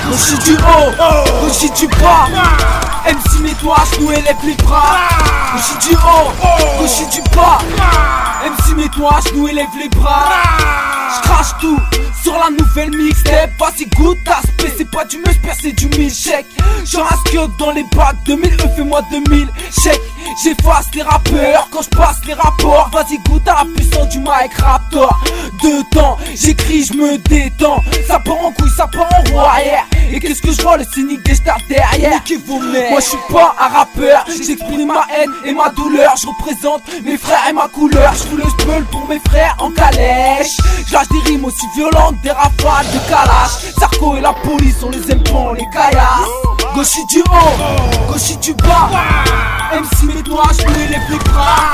Gauchis du haut, gauchis du bas. MC mets-toi à genoux et lève les bras. Gauchis du haut, gauchis du bas. MC mets-toi à genoux et lève les bras. J'crache tout sur la nouvelle mixtape. Vas-y goûte ta spé, c'est pas du musper, c'est du milkshake. J'en reste dans les bacs, 2000 fais-moi 2000 chèques. J'efface les rappeurs quand j'passe les rapports. Vas-y goûte à la puissance du mic Raptor. Dedans, j'écris, j'me détends. Ça part en couille, ça part en roue arrière. Et qu'est-ce que je vois, le cynique des stars derrière. Moi j'suis pas un rappeur, j'exprime ma haine et ma douleur. J'représente mes frères et ma couleur. J'fous le spell pour mes frères en calèche. J'lâche des rimes aussi violentes, des rafales de kalash. Sarko et la police, on les aime pas, on les caillasse. Gauchis du haut, gauchis du bas. MC mets-toi à genoux et lève les bras.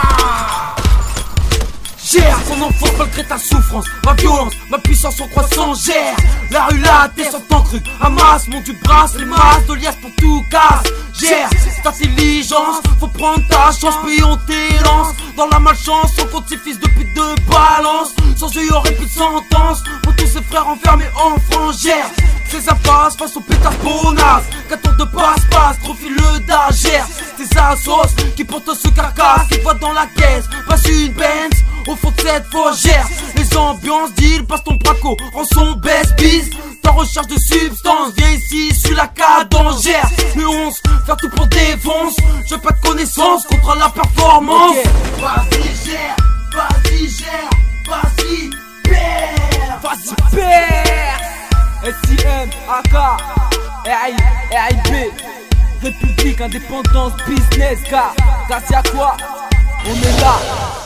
Gère son enfance malgré ta souffrance. Ma violence, ma puissance en croissant. Gère la rue, la descente en crue. Amasse mon du brasse, les masses de liasses pour tout casse. Gère cette intelligence, faut prendre ta chance. Puis on t'élance dans la malchance. On compte ses fils depuis deux balances. Sans eux y'aurait plus de sentence. Pour tous ses frères enfermés en France. Gère ses impasses face aux pétards bonasses. 14 de passe-passe, trop fileux d'agère. Tes assos qui portent ce carcasse. Qui voient dans la caisse, passe une Benz. Au fond de cette fougère, les ambiances deal, passe ton braco, rançon, baisse, bise. Ta recherche de substance, viens ici, suis la cadence, gère. Le 11, faire tout pour défonce. Je veux pas de connaissances, contrôle la performance. Vas-y gère, vas-y gère, vas-y perds. Vas-y perds. SIM, AK, RIB, République, indépendance, business, car grâce à quoi on est là.